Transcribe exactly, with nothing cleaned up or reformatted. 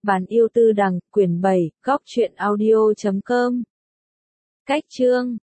Bạn yêu tư đằng, quyển bảy, góc truyện audio chấm com. Cách chương